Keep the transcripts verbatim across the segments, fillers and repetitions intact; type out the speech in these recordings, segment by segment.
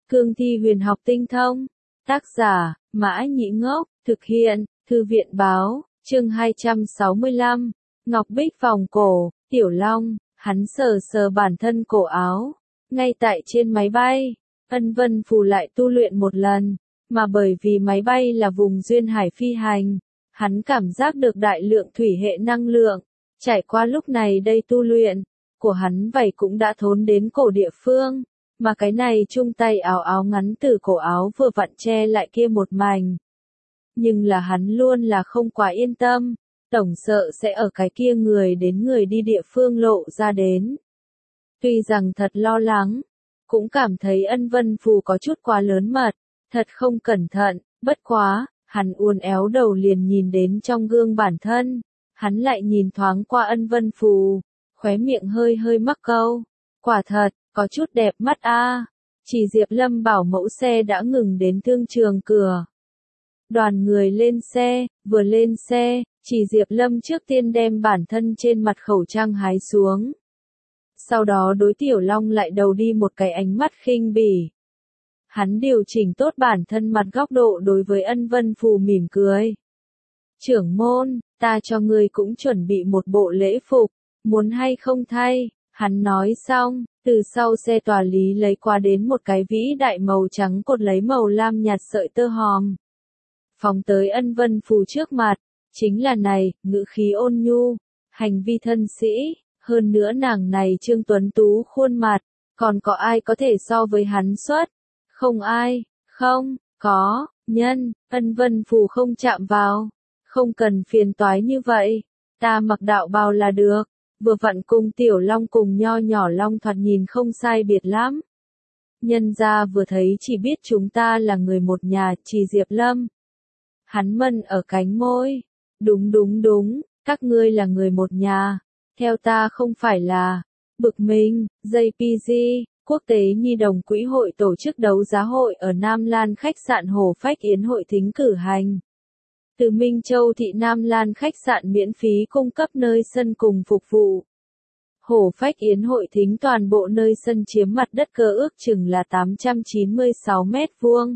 Cương thi huyền học tinh thông. Tác giả, Mã Nhĩ Ngốc, thực hiện, Thư viện Báo, chương hai trăm sáu mươi lăm, Ngọc Bích vòng cổ, Tiểu Long, hắn sờ sờ bản thân cổ áo. Ngay tại trên máy bay, Ân Vân Phù lại tu luyện một lần, mà bởi vì máy bay là vùng duyên hải phi hành, hắn cảm giác được đại lượng thủy hệ năng lượng. Trải qua lúc này đây tu luyện, của hắn vảy cũng đã thốn đến cổ địa phương, mà cái này chung tay áo áo ngắn từ cổ áo vừa vặn che lại kia một mảnh. Nhưng là hắn luôn là không quá yên tâm, tổng sợ sẽ ở cái kia người đến người đi địa phương lộ ra đến. Tuy rằng thật lo lắng, cũng cảm thấy Ân Vân Phù có chút quá lớn mật, thật không cẩn thận, bất quá, hắn uốn éo đầu liền nhìn đến trong gương bản thân, hắn lại nhìn thoáng qua Ân Vân Phù, khóe miệng hơi hơi mắc câu, quả thật, có chút đẹp mắt a. Chỉ Diệp Lâm bảo mẫu xe đã ngừng đến thương trường cửa. Đoàn người lên xe, vừa lên xe, Chỉ Diệp Lâm trước tiên đem bản thân trên mặt khẩu trang hái xuống. Sau đó đối Tiểu Long lại đầu đi một cái ánh mắt khinh bỉ. Hắn điều chỉnh tốt bản thân mặt góc độ đối với Ân Vân Phù mỉm cười. Trưởng môn, ta cho ngươi cũng chuẩn bị một bộ lễ phục, muốn hay không thay? Hắn nói xong, từ sau xe tòa lý lấy qua đến một cái vĩ đại màu trắng cột lấy màu lam nhạt sợi tơ hòm. Phóng tới Ân Vân Phù trước mặt, chính là này, ngữ khí ôn nhu, hành vi thân sĩ, hơn nữa nàng này Trương Tuấn Tú khuôn mặt, còn có ai có thể so với hắn xuất? Không ai, không, có, nhân, Ân Vân Phù không chạm vào, không cần phiền toái như vậy, ta mặc đạo bào là được. Vừa vặn cùng Tiểu Long cùng nho nhỏ Long thoạt nhìn không sai biệt lắm. Nhân gia vừa thấy chỉ biết chúng ta là người một nhà, Chỉ Diệp Lâm. Hắn mân ở cánh môi. Đúng đúng đúng, các ngươi là người một nhà. Theo ta không phải là. Bực mình, gi pê giê, Quốc tế Nhi đồng Quỹ hội tổ chức đấu giá hội ở Nam Lan khách sạn Hồ Phách Yến hội thính cử hành. Từ Minh Châu thị Nam Lan khách sạn miễn phí cung cấp nơi sân cùng phục vụ. Hồ Phách Yến hội thính toàn bộ nơi sân chiếm mặt đất cơ ước chừng là tám trăm chín mươi sáu mét vuông.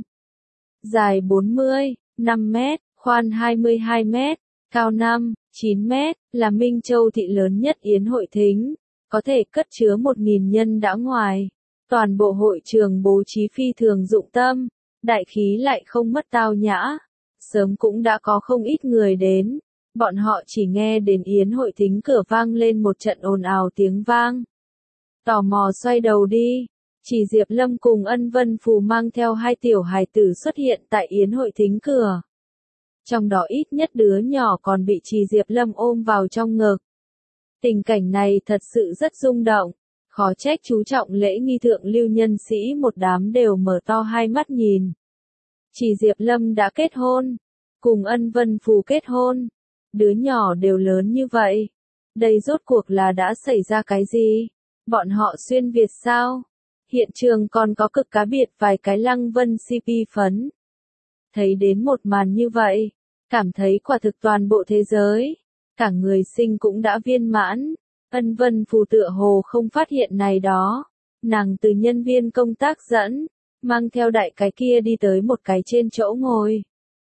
Dài bốn mươi, năm mét, khoan hai mươi hai mét, cao năm, chín mét, là Minh Châu thị lớn nhất Yến hội thính, có thể cất chứa một nghìn nhân đã ngoài. Toàn bộ hội trường bố trí phi thường dụng tâm, đại khí lại không mất tao nhã. Sớm cũng đã có không ít người đến, bọn họ chỉ nghe đến Yến hội thính cửa vang lên một trận ồn ào tiếng vang. Tò mò xoay đầu đi, Chỉ Diệp Lâm cùng Ân Vân Phù mang theo hai tiểu hài tử xuất hiện tại Yến hội thính cửa. Trong đó ít nhất đứa nhỏ còn bị Chỉ Diệp Lâm ôm vào trong ngực. Tình cảnh này thật sự rất rung động, khó trách chú trọng lễ nghi thượng lưu nhân sĩ một đám đều mở to hai mắt nhìn. Chỉ Diệp Lâm đã kết hôn, cùng Ân Vân Phù kết hôn, đứa nhỏ đều lớn như vậy. Đây rốt cuộc là đã xảy ra cái gì? Bọn họ xuyên Việt sao? Hiện trường còn có cực cá biệt vài cái Lăng Vân xê pê phấn. Thấy đến một màn như vậy, cảm thấy quả thực toàn bộ thế giới, cả người sinh cũng đã viên mãn. Ân Vân Phù tựa hồ không phát hiện này đó, nàng từ nhân viên công tác dẫn, mang theo đại cái kia đi tới một cái trên chỗ ngồi.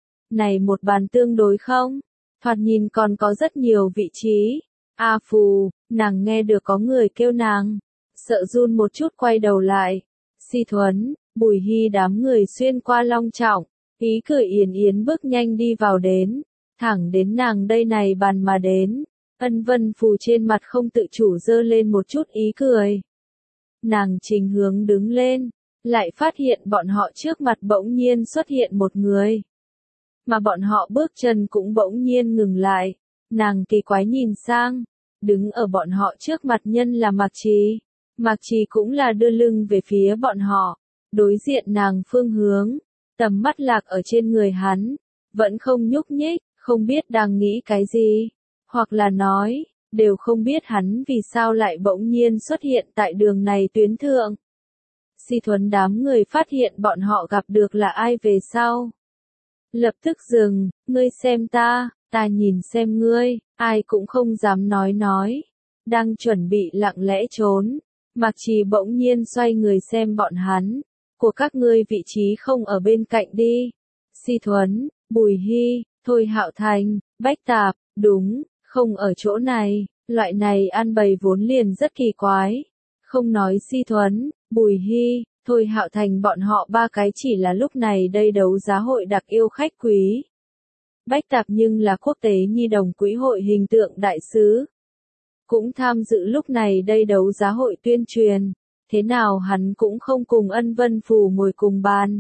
Này một bàn tương đối không? Thoạt nhìn còn có rất nhiều vị trí. A Phù, nàng nghe được có người kêu nàng, sợ run một chút quay đầu lại. Si Thuấn, Bùi Hy đám người xuyên qua long trọng, ý cười yến yến bước nhanh đi vào đến, thẳng đến nàng đây này bàn mà đến. Ân Vân Phù trên mặt không tự chủ dơ lên một chút ý cười. Nàng trình hướng đứng lên, lại phát hiện bọn họ trước mặt bỗng nhiên xuất hiện một người. Mà bọn họ bước chân cũng bỗng nhiên ngừng lại, nàng kỳ quái nhìn sang, đứng ở bọn họ trước mặt nhân là Mạc Trì. Mạc Trì cũng là đưa lưng về phía bọn họ, đối diện nàng phương hướng, tầm mắt lạc ở trên người hắn, vẫn không nhúc nhích, không biết đang nghĩ cái gì, hoặc là nói, đều không biết hắn vì sao lại bỗng nhiên xuất hiện tại đường này tuyến thượng. Si Thuấn đám người phát hiện bọn họ gặp được là ai về sau. Lập tức dừng, ngươi xem ta, ta nhìn xem ngươi, ai cũng không dám nói nói. Đang chuẩn bị lặng lẽ trốn, Mạc Trì bỗng nhiên xoay người xem bọn hắn. của các ngươi vị trí không ở bên cạnh đi. Si Thuấn, Bùi Hy, Thôi Hạo Thành, Bách Tạp, đúng, không ở chỗ này, loại này an bày vốn liền rất kỳ quái. Không nói Si Thuấn, Bùi Hy, Thôi Hạo Thành bọn họ ba cái chỉ là lúc này đây đấu giá hội đặc yêu khách quý. Bách Tạp nhưng là quốc tế nhi đồng quỹ hội hình tượng đại sứ. Cũng tham dự lúc này đây đấu giá hội tuyên truyền, thế nào hắn cũng không cùng Ân Vân Phù ngồi cùng bàn.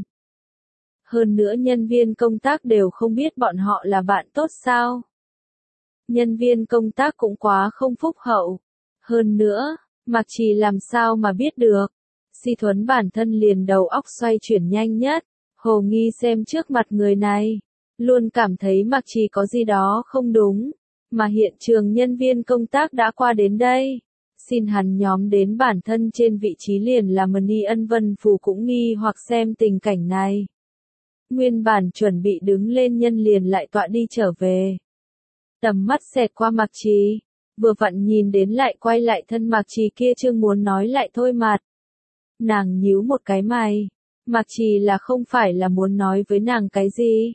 Hơn nữa nhân viên công tác đều không biết bọn họ là bạn tốt sao. Nhân viên công tác cũng quá không phúc hậu. Hơn nữa, Mạc Trì làm sao mà biết được. Si Thuấn bản thân liền đầu óc xoay chuyển nhanh nhất, hồ nghi xem trước mặt người này. Luôn cảm thấy Mạc Trì có gì đó không đúng, mà hiện trường nhân viên công tác đã qua đến đây. Xin hắn nhóm đến bản thân trên vị trí liền là Mani Ân Vân Phù cũng nghi hoặc xem tình cảnh này. Nguyên bản chuẩn bị đứng lên nhân liền lại tọa đi trở về. Tầm mắt xẹt qua Mạc Trì, vừa vặn nhìn đến lại quay lại thân Mạc Trì kia chương muốn nói lại thôi mặt. Nàng nhíu một cái mày, Mạc Trì là không phải là muốn nói với nàng cái gì?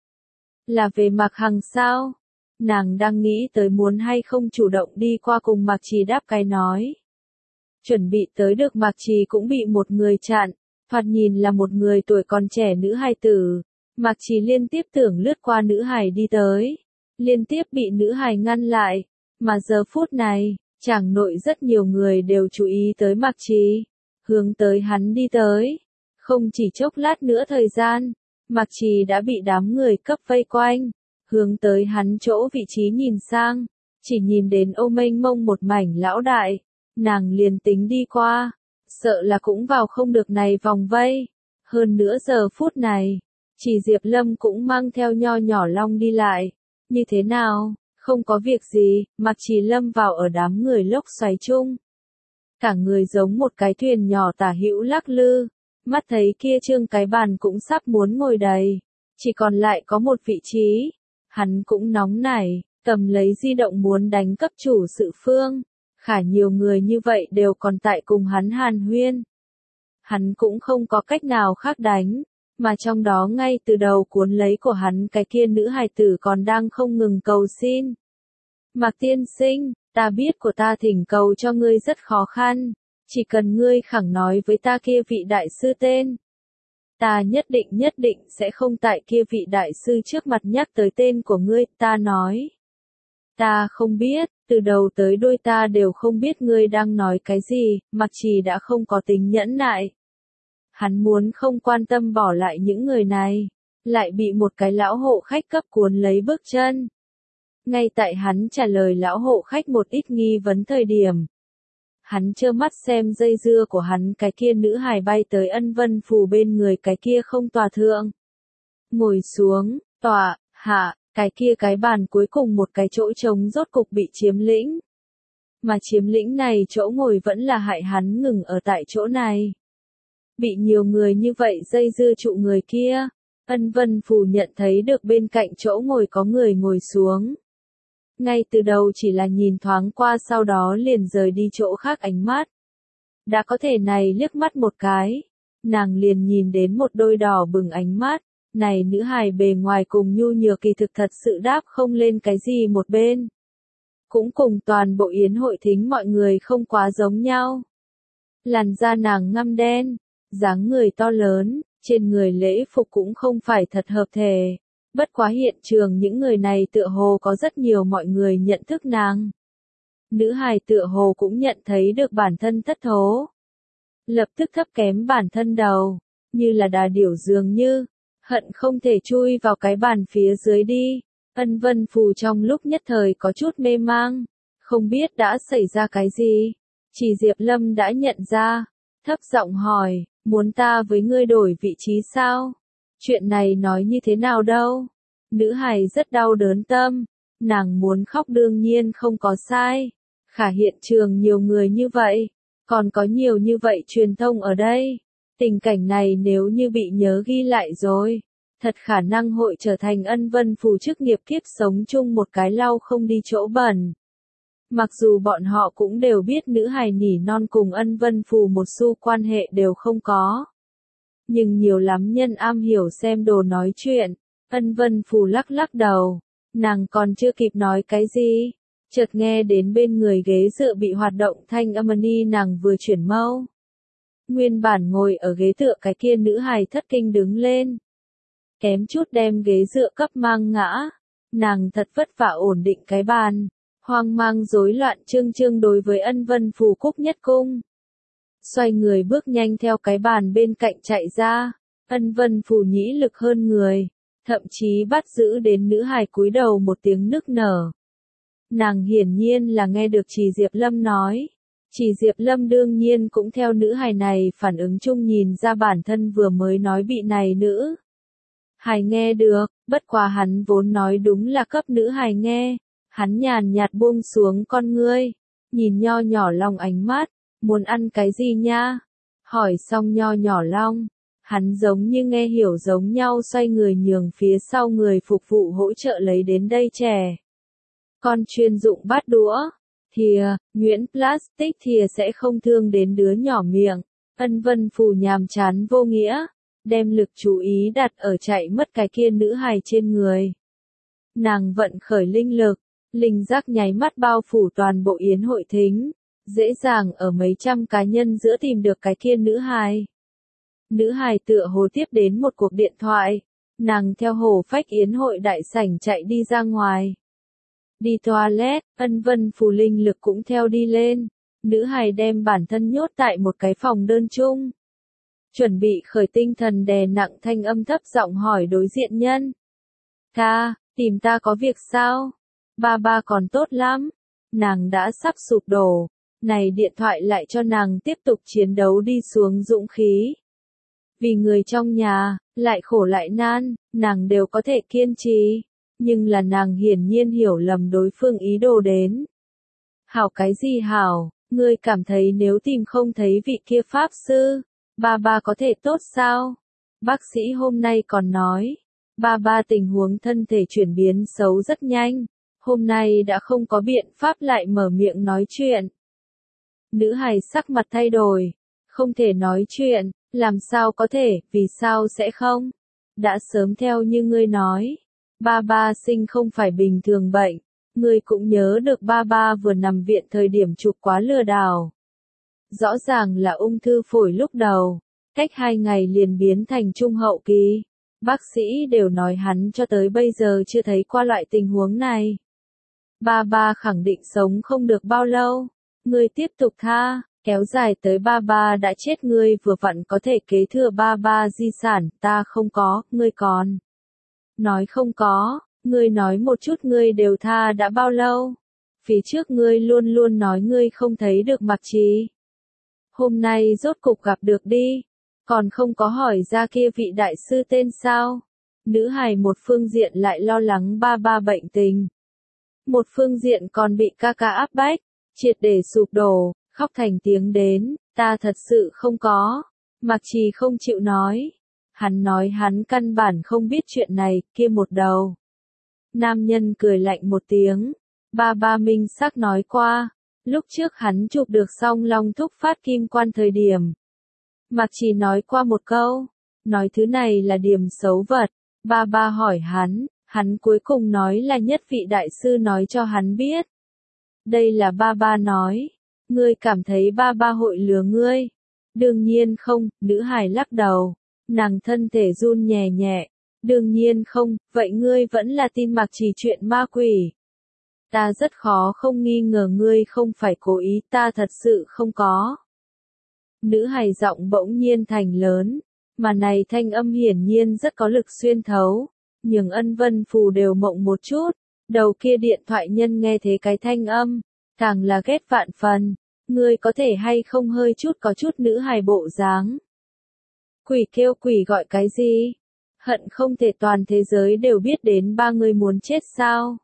Là về Mạc Hằng sao? Nàng đang nghĩ tới muốn hay không chủ động đi qua cùng Mạc Trì đáp cái nói. Chuẩn bị tới được Mạc Trì cũng bị một người chặn, thoạt nhìn là một người tuổi còn trẻ nữ hài tử. Mạc Trì liên tiếp tưởng lướt qua nữ hài đi tới, liên tiếp bị nữ hài ngăn lại, mà giờ phút này, chàng nội rất nhiều người đều chú ý tới Mạc Trì, hướng tới hắn đi tới. Không chỉ chốc lát nữa thời gian, Mạc Trì đã bị đám người cấp vây quanh, hướng tới hắn chỗ vị trí nhìn sang, chỉ nhìn đến ô mênh mông một mảnh lão đại, nàng liền tính đi qua, sợ là cũng vào không được này vòng vây. Hơn nữa giờ phút này, chỉ Diệp Lâm cũng mang theo nho nhỏ long đi lại. Như thế nào, không có việc gì, Mạc Trì lâm vào ở đám người lốc xoáy chung. Cả người giống một cái thuyền nhỏ tả hữu lắc lư, mắt thấy kia trương cái bàn cũng sắp muốn ngồi đầy, chỉ còn lại có một vị trí. Hắn cũng nóng nảy, cầm lấy di động muốn đánh cấp chủ sự phương. Khả nhiều người như vậy đều còn tại cùng hắn hàn huyên. Hắn cũng không có cách nào khác đánh, mà trong đó ngay từ đầu cuốn lấy của hắn cái kia nữ hài tử còn đang không ngừng cầu xin. Mạc tiên sinh, ta biết của ta thỉnh cầu cho ngươi rất khó khăn, chỉ cần ngươi khẳng nói với ta kia vị đại sư tên. Ta nhất định nhất định sẽ không tại kia vị đại sư trước mặt nhắc tới tên của ngươi, ta nói. Ta không biết, từ đầu tới đuôi ta đều không biết ngươi đang nói cái gì, Mạc Trì đã không có tính nhẫn nại. Hắn muốn không quan tâm bỏ lại những người này, lại bị một cái lão hộ khách cấp cuốn lấy bước chân. Ngay tại hắn trả lời lão hộ khách một ít nghi vấn thời điểm. Hắn trơ mắt xem dây dưa của hắn cái kia nữ hài bay tới Ân Vân Phù bên người cái kia không tòa thượng. Ngồi xuống, tòa, hạ, cái kia cái bàn cuối cùng một cái chỗ trống rốt cục bị chiếm lĩnh. Mà chiếm lĩnh này chỗ ngồi vẫn là hại hắn ngừng ở tại chỗ này. Bị nhiều người như vậy dây dưa trụ người kia, Ân Vân Phù nhận thấy được bên cạnh chỗ ngồi có người ngồi xuống. Ngay từ đầu chỉ là nhìn thoáng qua sau đó liền rời đi chỗ khác ánh mắt. Đã có thể này liếc mắt một cái, nàng liền nhìn đến một đôi đỏ bừng ánh mắt, này nữ hài bề ngoài cùng nhu nhược kỳ thực thật sự đáp không lên cái gì một bên. Cũng cùng toàn bộ yến hội thính mọi người không quá giống nhau. Làn da nàng ngăm đen, dáng người to lớn, trên người lễ phục cũng không phải thật hợp thể. Bất quá hiện trường những người này tựa hồ có rất nhiều mọi người nhận thức nàng. Nữ hài tựa hồ cũng nhận thấy được bản thân thất thố. Lập tức thấp kém bản thân đầu, như là đà điểu dường như, hận không thể chui vào cái bàn phía dưới đi. Ân Vân Phù trong lúc nhất thời có chút mê mang, không biết đã xảy ra cái gì. Chỉ Diệp Lâm đã nhận ra, thấp giọng hỏi, muốn ta với ngươi đổi vị trí sao? Chuyện này nói như thế nào đâu? Nữ hài rất đau đớn tâm, nàng muốn khóc đương nhiên không có sai. Khả hiện trường nhiều người như vậy, còn có nhiều như vậy truyền thông ở đây. Tình cảnh này nếu như bị nhớ ghi lại rồi, thật khả năng hội trở thành Ân Vân Phù chức nghiệp kiếp sống chung một cái lau không đi chỗ bẩn. Mặc dù bọn họ cũng đều biết nữ hài nỉ non cùng Ân Vân Phù một xu quan hệ đều không có. nhưng nhiều lắm nhân am hiểu xem đồ nói chuyện. Ân Vân Phù lắc lắc đầu, nàng còn chưa kịp nói cái gì, chợt nghe đến bên người ghế dựa bị hoạt động thanh âm ni nàng vừa chuyển mâu. Nguyên bản ngồi ở ghế tựa cái kia nữ hài thất kinh đứng lên, kém chút đem ghế dựa cấp mang ngã. Nàng thật vất vả ổn định cái bàn, hoang mang rối loạn trương trương đối với Ân Vân Phù cúc nhất cung. Xoay người bước nhanh theo cái bàn bên cạnh chạy ra, Ân Vân Phù nhĩ lực hơn người, thậm chí bắt giữ đến nữ hài cúi đầu một tiếng nức nở. Nàng hiển nhiên là nghe được Trì Diệp Lâm nói. Trì Diệp Lâm đương nhiên cũng theo nữ hài này phản ứng chung nhìn ra bản thân vừa mới nói bị này nữ hài nghe được, bất quá hắn vốn nói đúng là cấp nữ hài nghe. Hắn nhàn nhạt buông xuống con ngươi, nhìn nho nhỏ Long ánh mắt, muốn ăn cái gì nha? Hỏi xong nho nhỏ Long, hắn giống như nghe hiểu giống nhau xoay người nhường phía sau người phục vụ hỗ trợ lấy đến đây chè. Con chuyên dụng bát đũa, thìa, nhuyễn plastic thìa sẽ không thương đến đứa nhỏ miệng. Ân Vân Phù nhàm chán vô nghĩa, đem lực chú ý đặt ở chạy mất cái kia nữ hài trên người. Nàng vận khởi linh lực, linh giác nháy mắt bao phủ toàn bộ yến hội thính, dễ dàng ở mấy trăm cá nhân giữa tìm được cái kia nữ hài. Nữ hài tựa hồ tiếp đến một cuộc điện thoại, nàng theo hồ phách yến hội đại sảnh chạy đi ra ngoài. Đi toilet, Ân Vân Phù linh lực cũng theo đi lên, nữ hài đem bản thân nhốt tại một cái phòng đơn chung. Chuẩn bị khởi tinh thần đè nặng thanh âm thấp giọng hỏi đối diện nhân. Ca, tìm ta có việc sao? Ba ba còn tốt lắm. Nàng đã sắp sụp đổ. Này điện thoại lại cho nàng tiếp tục chiến đấu đi xuống dũng khí. Vì người trong nhà, lại khổ lại nan, nàng đều có thể kiên trì. Nhưng là nàng hiển nhiên hiểu lầm đối phương ý đồ đến. Hảo cái gì hảo, ngươi cảm thấy nếu tìm không thấy vị kia pháp sư, ba ba có thể tốt sao? Bác sĩ hôm nay còn nói, ba ba tình huống thân thể chuyển biến xấu rất nhanh, hôm nay đã không có biện pháp lại mở miệng nói chuyện. Nữ hài sắc mặt thay đổi, không thể nói chuyện, làm sao có thể, vì sao sẽ không? Đã sớm theo như ngươi nói, ba ba sinh không phải bình thường bệnh, ngươi cũng nhớ được ba ba vừa nằm viện thời điểm chụp quá lừa đảo. Rõ ràng là ung thư phổi lúc đầu, cách hai ngày liền biến thành trung hậu kỳ. Bác sĩ đều nói hắn cho tới bây giờ chưa thấy qua loại tình huống này. Ba ba khẳng định sống không được bao lâu. Ngươi tiếp tục tha, kéo dài tới ba ba đã chết ngươi vừa vặn có thể kế thừa ba ba di sản, ta không có, ngươi còn. Nói không có, ngươi nói một chút ngươi đều tha đã bao lâu. Phía trước ngươi luôn luôn nói ngươi không thấy được Mặc Trì. Hôm nay rốt cục gặp được đi, còn không có hỏi ra kia vị đại sư tên sao. Nữ hài một phương diện lại lo lắng ba ba bệnh tình. Một phương diện còn bị ca ca áp bách, triệt để sụp đổ, khóc thành tiếng đến, ta thật sự không có. Mặc Trì không chịu nói. Hắn nói hắn căn bản không biết chuyện này, kia một đầu. Nam nhân cười lạnh một tiếng, ba ba minh xác nói qua. Lúc trước hắn chụp được xong Long Thúc phát kim quan thời điểm. Mặc Trì nói qua một câu, nói thứ này là điểm xấu vật, ba ba hỏi hắn, hắn cuối cùng nói là nhất vị đại sư nói cho hắn biết. Đây là ba ba nói, ngươi cảm thấy ba ba hội lừa ngươi? Đương nhiên không, nữ hài lắc đầu, nàng thân thể run nhẹ nhẹ, đương nhiên không, vậy ngươi vẫn là tin Mặc Trì chuyện ma quỷ. Ta rất khó không nghi ngờ ngươi không phải cố ý, ta thật sự không có. Nữ hài giọng bỗng nhiên thành lớn, mà này thanh âm hiển nhiên rất có lực xuyên thấu, nhưng Ân Vân Phù đều mộng một chút, đầu kia điện thoại nhân nghe thế cái thanh âm, càng là ghét vạn phần, ngươi có thể hay không hơi chút có chút nữ hài bộ dáng. Quỷ kêu quỷ gọi cái gì? Hận không thể toàn thế giới đều biết đến ba người muốn chết sao?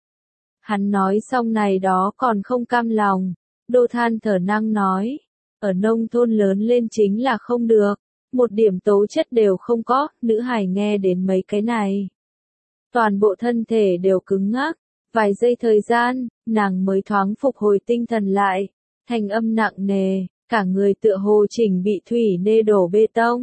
Hắn nói xong này đó còn không cam lòng, Đô Than thở năng nói, ở nông thôn lớn lên chính là không được, một điểm tố chất đều không có, nữ hài nghe đến mấy cái này. Toàn bộ thân thể đều cứng ngắc, vài giây thời gian, nàng mới thoáng phục hồi tinh thần lại, thanh âm nặng nề, cả người tựa hồ chỉnh bị thủy nê đổ bê tông,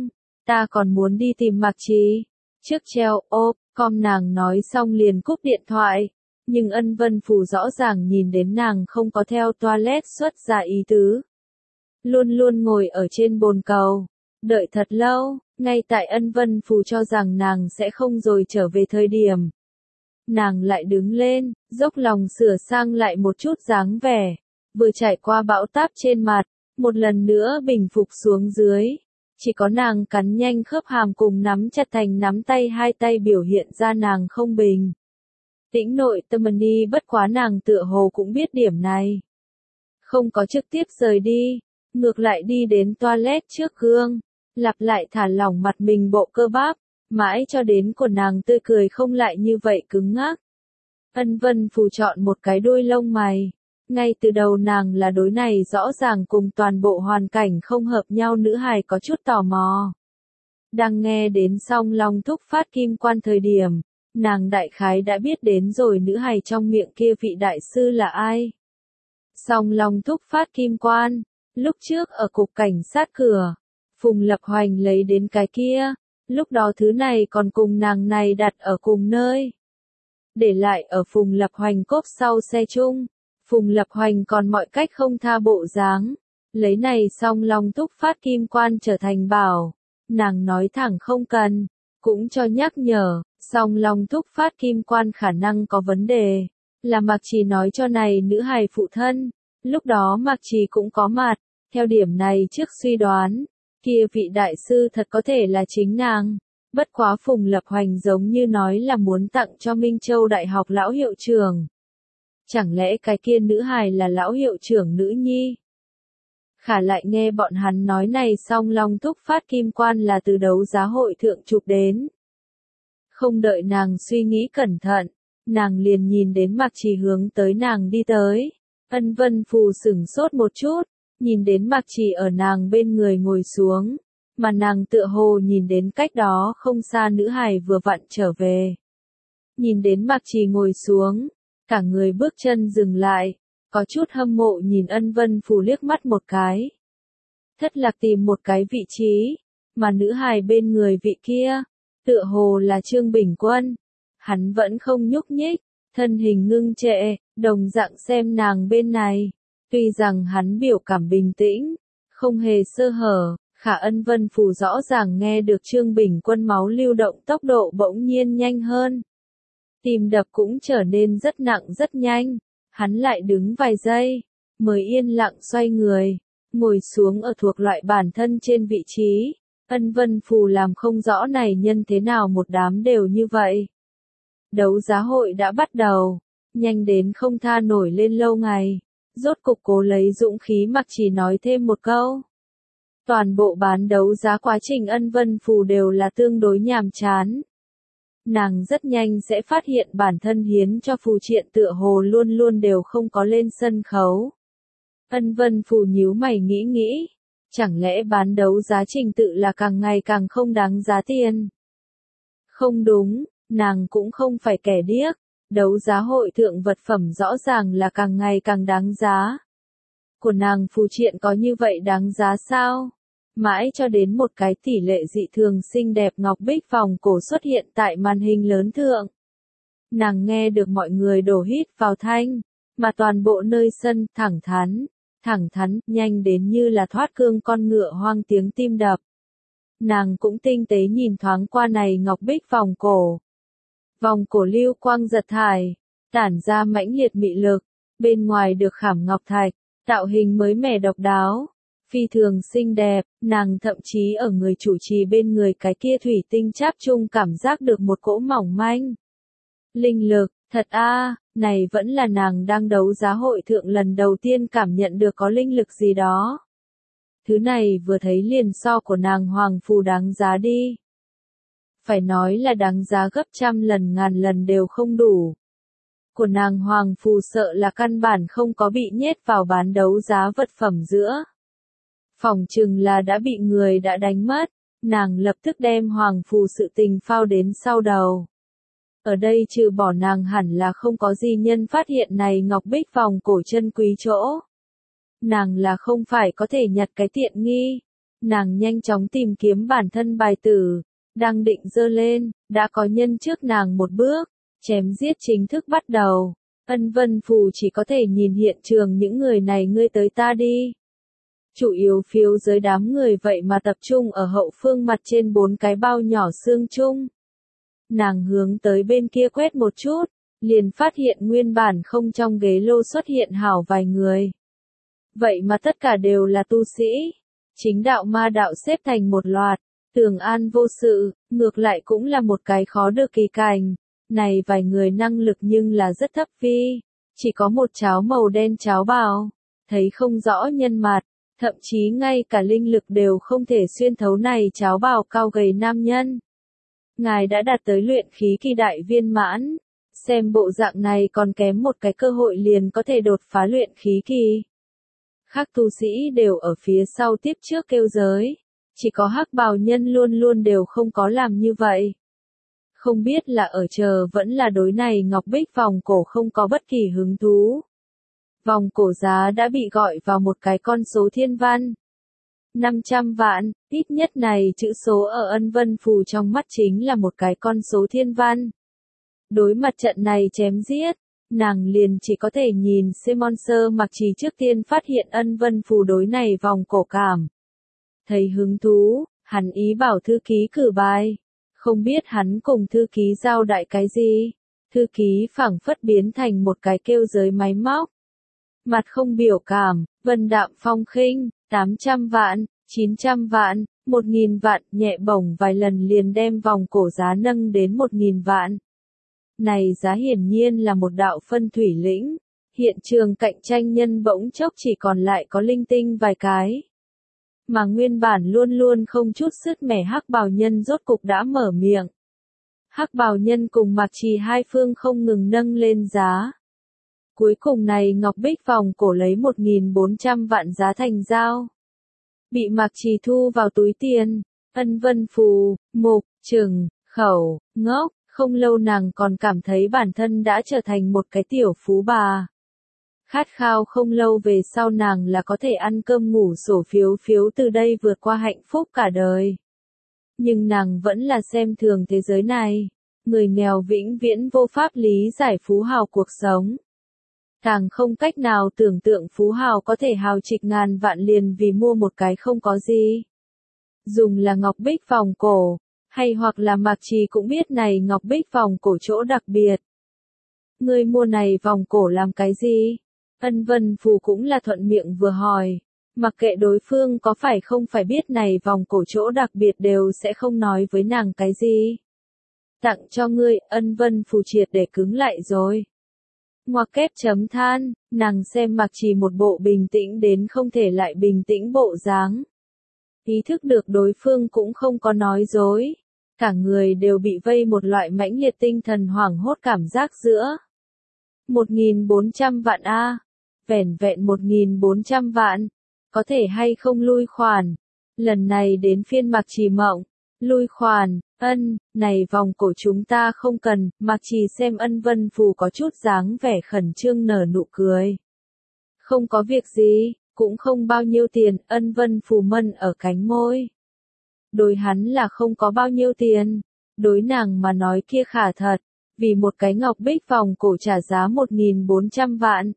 ta còn muốn đi tìm Mạc Trì. Trước treo ốp, com nàng nói xong liền cúp điện thoại. Nhưng Ân Vân Phù rõ ràng nhìn đến nàng không có theo toilet xuất ra ý tứ. Luôn luôn ngồi ở trên bồn cầu. Đợi thật lâu, ngay tại Ân Vân Phù cho rằng nàng sẽ không rồi trở về thời điểm. Nàng lại đứng lên, dốc lòng sửa sang lại một chút dáng vẻ. Vừa trải qua bão táp trên mặt, một lần nữa bình phục xuống dưới. Chỉ có nàng cắn nhanh khớp hàm cùng nắm chặt thành nắm tay, hai tay biểu hiện ra nàng không bình. Tĩnh nội tâm ni bất quá nàng tựa hồ cũng biết điểm này. Không có trực tiếp rời đi, ngược lại đi đến toilet trước gương, lặp lại thả lỏng mặt mình bộ cơ bắp, mãi cho đến của nàng tươi cười không lại như vậy cứng ngắc. Ân Vân Phù chọn một cái đuôi lông mày. Ngay từ đầu nàng là đối này rõ ràng cùng toàn bộ hoàn cảnh không hợp nhau nữ hài có chút tò mò. Đang nghe đến Song Long Thúc Phát Kim Quan thời điểm, nàng đại khái đã biết đến rồi nữ hài trong miệng kia vị đại sư là ai. Song Long Thúc Phát Kim Quan, lúc trước ở cục cảnh sát cửa, Phùng Lập Hoành lấy đến cái kia, lúc đó thứ này còn cùng nàng này đặt ở cùng nơi. Để lại ở Phùng Lập Hoành cốp sau xe chung. Phùng Lập Hoành còn mọi cách không tha bộ dáng, lấy này Song Long Thúc Phát Kim Quan trở thành bảo, nàng nói thẳng không cần, cũng cho nhắc nhở, Song Long Thúc Phát Kim Quan khả năng có vấn đề, là Mạc Trì nói cho này nữ hài phụ thân, lúc đó Mạc Trì cũng có mặt, theo điểm này trước suy đoán, kia vị đại sư thật có thể là chính nàng, bất quá Phùng Lập Hoành giống như nói là muốn tặng cho Minh Châu Đại học lão hiệu trưởng. Chẳng lẽ cái kia nữ hài là lão hiệu trưởng nữ nhi? Khả lại nghe bọn hắn nói này Song Long Thúc Phát Kim Quan là từ đấu giá hội thượng chụp đến. Không đợi nàng suy nghĩ cẩn thận, nàng liền nhìn đến Mạc Trì hướng tới nàng đi tới. Ân Vân Phù sửng sốt một chút, nhìn đến Mạc Trì ở nàng bên người ngồi xuống, mà nàng tựa hồ nhìn đến cách đó không xa nữ hài vừa vặn trở về. Nhìn đến Mạc Trì ngồi xuống, cả người bước chân dừng lại, có chút hâm mộ nhìn Ân Vân Phù liếc mắt một cái. Thất lạc tìm một cái vị trí, mà nữ hài bên người vị kia, tựa hồ là Trương Bình Quân. Hắn vẫn không nhúc nhích, thân hình ngưng trệ, đồng dạng xem nàng bên này. Tuy rằng hắn biểu cảm bình tĩnh, không hề sơ hở, khả Ân Vân Phù rõ ràng nghe được Trương Bình Quân máu lưu động tốc độ bỗng nhiên nhanh hơn. Tim đập cũng trở nên rất nặng rất nhanh, hắn lại đứng vài giây, mới yên lặng xoay người, ngồi xuống ở thuộc loại bản thân trên vị trí. Ân Vân Phù làm không rõ này nhân thế nào một đám đều như vậy. Đấu giá hội đã bắt đầu, nhanh đến không tha nổi lên lâu ngày, rốt cục cố lấy dũng khí Mạc Trì nói thêm một câu. Toàn bộ bán đấu giá quá trình Ân Vân Phù đều là tương đối nhàm chán. Nàng rất nhanh sẽ phát hiện bản thân hiến cho phù triện tựa hồ luôn luôn đều không có lên sân khấu. Ân Vân Phù nhíu mày nghĩ nghĩ, chẳng lẽ bán đấu giá trình tự là càng ngày càng không đáng giá tiền? Không đúng, nàng cũng không phải kẻ điếc, đấu giá hội thượng vật phẩm rõ ràng là càng ngày càng đáng giá. Của nàng phù triện có như vậy đáng giá sao? Mãi cho đến một cái tỷ lệ dị thường xinh đẹp ngọc bích vòng cổ xuất hiện tại màn hình lớn thượng. Nàng nghe được mọi người đổ hít vào thanh, mà toàn bộ nơi sân thẳng thắn, thẳng thắn, nhanh đến như là thoát cương con ngựa hoang tiếng tim đập. Nàng cũng tinh tế nhìn thoáng qua này ngọc bích vòng cổ. Vòng cổ lưu quang giật thải, tản ra mãnh liệt mị lực, bên ngoài được khảm ngọc thạch, tạo hình mới mẻ độc đáo. Phi thường xinh đẹp, nàng thậm chí ở người chủ trì bên người cái kia thủy tinh cháp chung cảm giác được một cỗ mỏng manh. Linh lực, thật a, à, này vẫn là nàng đang đấu giá hội thượng lần đầu tiên cảm nhận được có linh lực gì đó. Thứ này vừa thấy liền so của nàng Hoàng Phù đáng giá đi. Phải nói là đáng giá gấp trăm lần ngàn lần đều không đủ. Của nàng Hoàng Phù sợ là căn bản không có bị nhét vào bán đấu giá vật phẩm giữa. Phỏng chừng là đã bị người đã đánh mất, nàng lập tức đem Hoàng Phù sự tình phao đến sau đầu. Ở đây trừ bỏ nàng hẳn là không có gì nhân phát hiện này ngọc bích vòng cổ chân quý chỗ. Nàng là không phải có thể nhặt cái tiện nghi, Nàng nhanh chóng tìm kiếm bản thân bài tử, đang định giơ lên, đã có nhân trước nàng một bước, chém giết chính thức bắt đầu. Ân Vân Phù chỉ có thể nhìn hiện trường những người này ngươi tới ta đi. Chủ yếu phiếu giới đám người vậy mà tập trung ở hậu phương mặt trên bốn cái bao nhỏ xương chung. Nàng hướng tới bên kia quét một chút, liền phát hiện nguyên bản không trong ghế lô xuất hiện hảo vài người. Vậy mà tất cả đều là tu sĩ. Chính đạo ma đạo xếp thành một loạt, Tường An vô sự, ngược lại cũng là một cái khó được kỳ cảnh. Này vài người năng lực nhưng là rất thấp vi, chỉ có một cháo màu đen cháo bào, thấy không rõ nhân mặt, thậm chí ngay cả linh lực đều không thể xuyên thấu này cháo bào cao gầy nam nhân. Ngài đã đạt tới luyện khí kỳ đại viên mãn, xem bộ dạng này còn kém một cái cơ hội liền có thể đột phá luyện khí kỳ. Khác tu sĩ đều ở phía sau tiếp trước kêu giới, chỉ có hắc bào nhân luôn luôn đều không có làm như vậy. Không biết là ở chờ vẫn là đối này ngọc bích vòng cổ không có bất kỳ hứng thú. Vòng cổ giá đã bị gọi vào một cái con số thiên văn. năm trăm vạn, ít nhất này chữ số ở Ân Vân Phù trong mắt chính là một cái con số thiên văn. Đối mặt trận này chém giết, nàng liền chỉ có thể nhìn Simon Sơ Mặc Trì trước tiên phát hiện Ân Vân Phù đối này vòng cổ cảm. Thấy hứng thú, hắn ý bảo thư ký cử bài. Không biết hắn cùng thư ký giao đại cái gì. Thư ký phảng phất biến thành một cái kêu giới máy móc. Mặt không biểu cảm, vân đạm phong khinh, tám trăm vạn, chín trăm vạn, một nghìn vạn, nhẹ bổng vài lần liền đem vòng cổ giá nâng đến một nghìn vạn. Này giá hiển nhiên là một đạo phân thủy lĩnh, hiện trường cạnh tranh nhân bỗng chốc chỉ còn lại có linh tinh vài cái. Mà nguyên bản luôn luôn không chút sứt mẻ hắc bào nhân rốt cục đã mở miệng. Hắc bào nhân cùng Mạc Trì hai phương không ngừng nâng lên giá. Cuối cùng này Ngọc Bích vòng cổ lấy một nghìn bốn trăm vạn giá thành giao. Bị Mạc Trì thu vào túi tiền, Ân Vân Phù, Mục, Trừng, Khẩu, Ngốc, không lâu nàng còn cảm thấy bản thân đã trở thành một cái tiểu phú bà. Khát khao không lâu về sau nàng là có thể ăn cơm ngủ sổ phiếu phiếu từ đây vượt qua hạnh phúc cả đời. Nhưng nàng vẫn là xem thường thế giới này, người nghèo vĩnh viễn vô pháp lý giải phú hào cuộc sống. Càng không cách nào tưởng tượng phú hào có thể hào trịch ngàn vạn liền vì mua một cái không có gì. Dùng là ngọc bích vòng cổ, hay hoặc là Mạc Trì cũng biết này ngọc bích vòng cổ chỗ đặc biệt. Ngươi mua này vòng cổ làm cái gì? Ân Vân Phù cũng là thuận miệng vừa hỏi, mặc kệ đối phương có phải không phải biết này vòng cổ chỗ đặc biệt đều sẽ không nói với nàng cái gì. Tặng cho ngươi, Ân Vân Phù triệt để cứng lại rồi. Ngoặc kép chấm than, nàng xem Mạc Trì một bộ bình tĩnh đến không thể lại bình tĩnh bộ dáng. Ý thức được đối phương cũng không có nói dối, cả người đều bị vây một loại mãnh liệt tinh thần hoảng hốt cảm giác giữa. một nghìn bốn trăm vạn a, vẻn vẹn một nghìn bốn trăm vạn, có thể hay không lui khoản. Lần này đến phiên Mạc Trì mộng, lui khoản, ân, này vòng cổ chúng ta không cần. Mạc Trì xem Ân Vân Phù có chút dáng vẻ khẩn trương nở nụ cười. Không có việc gì, cũng không bao nhiêu tiền. Ân Vân Phù mân ở cánh môi. Đối hắn là không có bao nhiêu tiền, đối nàng mà nói kia khả thật, vì một cái ngọc bích vòng cổ trả giá một nghìn bốn trăm vạn.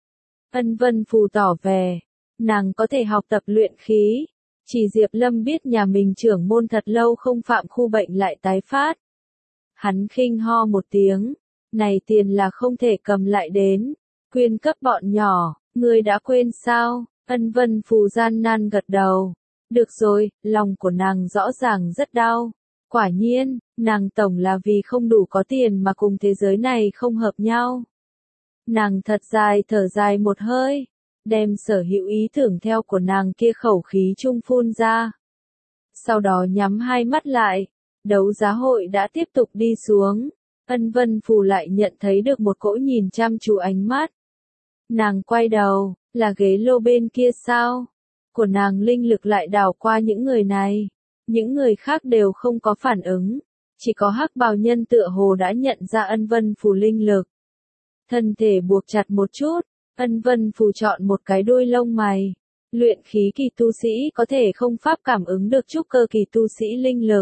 Ân Vân Phù tỏ vẻ, nàng có thể học tập luyện khí. Chỉ Diệp Lâm biết nhà mình trưởng môn thật lâu không phạm khu bệnh lại tái phát. Hắn khinh ho một tiếng, này tiền là không thể cầm lại đến, quyên cấp bọn nhỏ, ngươi đã quên sao? Ân Vân Phù gian nan gật đầu. Được rồi, lòng của nàng rõ ràng rất đau. Quả nhiên, nàng tổng là vì không đủ có tiền mà cùng thế giới này không hợp nhau. Nàng thật dài thở dài một hơi, đem sở hữu ý tưởng theo của nàng kia khẩu khí trung phun ra. Sau đó nhắm hai mắt lại, đấu giá hội đã tiếp tục đi xuống. Ân Vân Phù lại nhận thấy được một cỗ nhìn chăm chú ánh mắt. Nàng quay đầu, là ghế lô bên kia sao? Của nàng linh lực lại đảo qua những người này. Những người khác đều không có phản ứng. Chỉ có hắc bào nhân tựa hồ đã nhận ra Ân Vân Phù linh lực. Thân thể buộc chặt một chút, Ân Vân Phù chọn một cái đuôi lông mày. Luyện khí kỳ tu sĩ có thể không pháp cảm ứng được trúc cơ kỳ tu sĩ linh lực.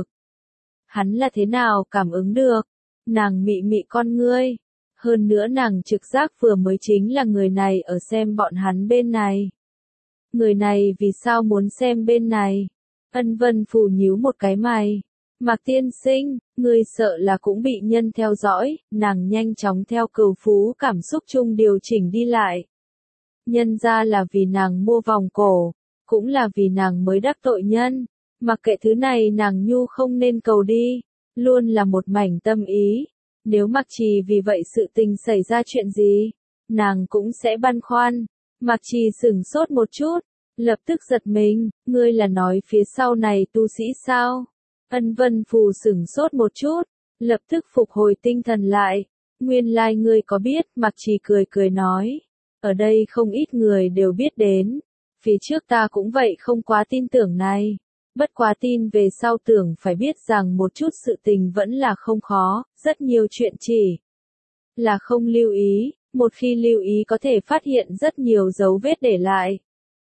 Hắn là thế nào cảm ứng được? Nàng mị mị con ngươi. Hơn nữa nàng trực giác vừa mới chính là người này ở xem bọn hắn bên này. Người này vì sao muốn xem bên này? Ân Vân Phù nhíu một cái mày. Mạc tiên sinh, ngươi sợ là cũng bị nhân theo dõi, nàng nhanh chóng theo cừu phú cảm xúc chung điều chỉnh đi lại. Nhân ra là vì nàng mua vòng cổ, cũng là vì nàng mới đắc tội nhân. Mặc kệ thứ này nàng nhu không nên cầu đi, luôn là một mảnh tâm ý. Nếu Mạc Trì vì vậy sự tình xảy ra chuyện gì, nàng cũng sẽ băn khoăn. Mạc Trì sửng sốt một chút, lập tức giật mình, ngươi là nói phía sau này tu sĩ sao? Ân Vân Phù sửng sốt một chút, lập tức phục hồi tinh thần lại. Nguyên lai like ngươi có biết, Mạc Trì cười cười nói. Ở đây không ít người đều biết đến. Phía trước ta cũng vậy không quá tin tưởng này. Bất quá tin về sau tưởng phải biết rằng một chút sự tình vẫn là không khó, rất nhiều chuyện chỉ là không lưu ý, một khi lưu ý có thể phát hiện rất nhiều dấu vết để lại.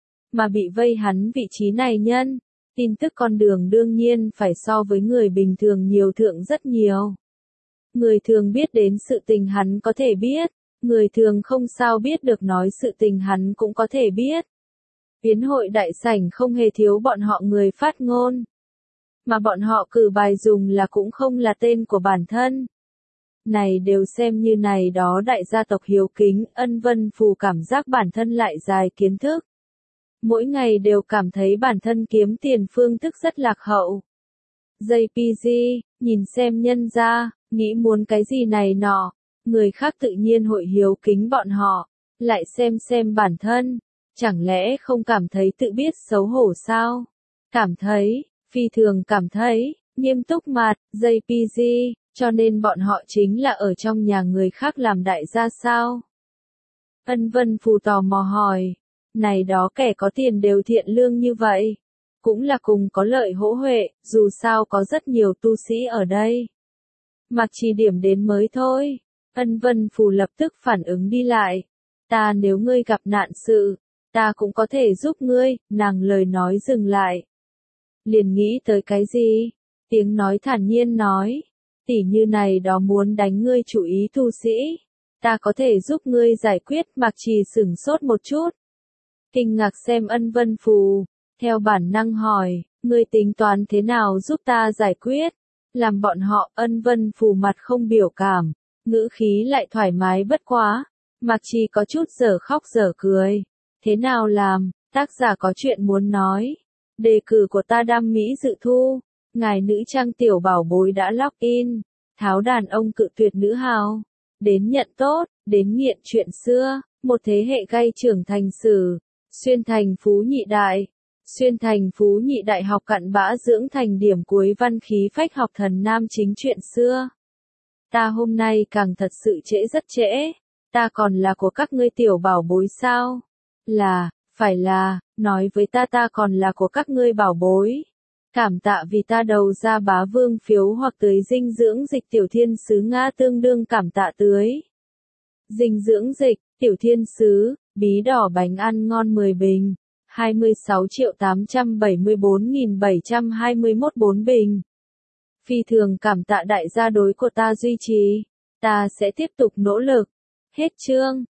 Mà bị vây hắn vị trí này nhân, tin tức con đường đương nhiên phải so với người bình thường nhiều thượng rất nhiều. Người thường biết đến sự tình hắn có thể biết, người thường không sao biết được nói sự tình hắn cũng có thể biết. Yến hội đại sảnh không hề thiếu bọn họ người phát ngôn. Mà bọn họ cử bài dùng là cũng không là tên của bản thân. Này đều xem như này đó đại gia tộc hiếu kính, Ân Vân Phù cảm giác bản thân lại dài kiến thức. Mỗi ngày đều cảm thấy bản thân kiếm tiền phương thức rất lạc hậu. gi pê giê, nhìn xem nhân ra, nghĩ muốn cái gì này nọ, người khác tự nhiên hội hiếu kính bọn họ, lại xem xem bản thân, chẳng lẽ không cảm thấy tự biết xấu hổ sao? Cảm thấy, phi thường cảm thấy, nghiêm túc mặt, gi pê giê, cho nên bọn họ chính là ở trong nhà người khác làm đại gia sao? Ân Vân Phù tò mò hỏi. Này đó kẻ có tiền đều thiện lương như vậy, cũng là cùng có lợi hỗ huệ, dù sao có rất nhiều tu sĩ ở đây. Mặc chỉ điểm đến mới thôi. Ân Vân Phù lập tức phản ứng đi lại. Ta nếu ngươi gặp nạn sự, ta cũng có thể giúp ngươi, nàng lời nói dừng lại. Liền nghĩ tới cái gì? Tiếng nói thản nhiên nói. Tỉ như này đó muốn đánh ngươi chủ ý tu sĩ. Ta có thể giúp ngươi giải quyết. Mặc Trì sửng sốt một chút. Kinh ngạc xem Ân Vân Phù, theo bản năng hỏi, ngươi tính toán thế nào giúp ta giải quyết? Làm bọn họ, Ân Vân Phù mặt không biểu cảm, ngữ khí lại thoải mái bất quá. Mạc Trì có chút dở khóc dở cười. Thế nào làm, tác giả có chuyện muốn nói. Đề cử của ta đam mỹ dự thu, ngài nữ trang tiểu bảo bối đã log in, tháo đàn ông cự tuyệt nữ hào. Đến nhận tốt, đến nghiện chuyện xưa, một thế hệ gây trưởng thành sử. Xuyên thành Phú Nhị Đại. Xuyên thành Phú Nhị Đại học cặn bã dưỡng thành điểm cuối văn khí phách học thần nam chính chuyện xưa. Ta hôm nay càng thật sự trễ rất trễ. Ta còn là của các ngươi tiểu bảo bối sao? Là, phải là, nói với ta ta còn là của các ngươi bảo bối. Cảm tạ vì ta đầu ra bá vương phiếu hoặc tưới dinh dưỡng dịch tiểu thiên sứ Nga tương đương cảm tạ tưới. Dinh dưỡng dịch, tiểu thiên sứ. Bí đỏ bánh ăn ngon mười bình, hai mươi sáu triệu tám trăm bảy mươi bốn nghìn bảy trăm hai mươi mốt bốn bình. Phi thường cảm tạ đại gia đối của ta duy trì, ta sẽ tiếp tục nỗ lực. Hết chương.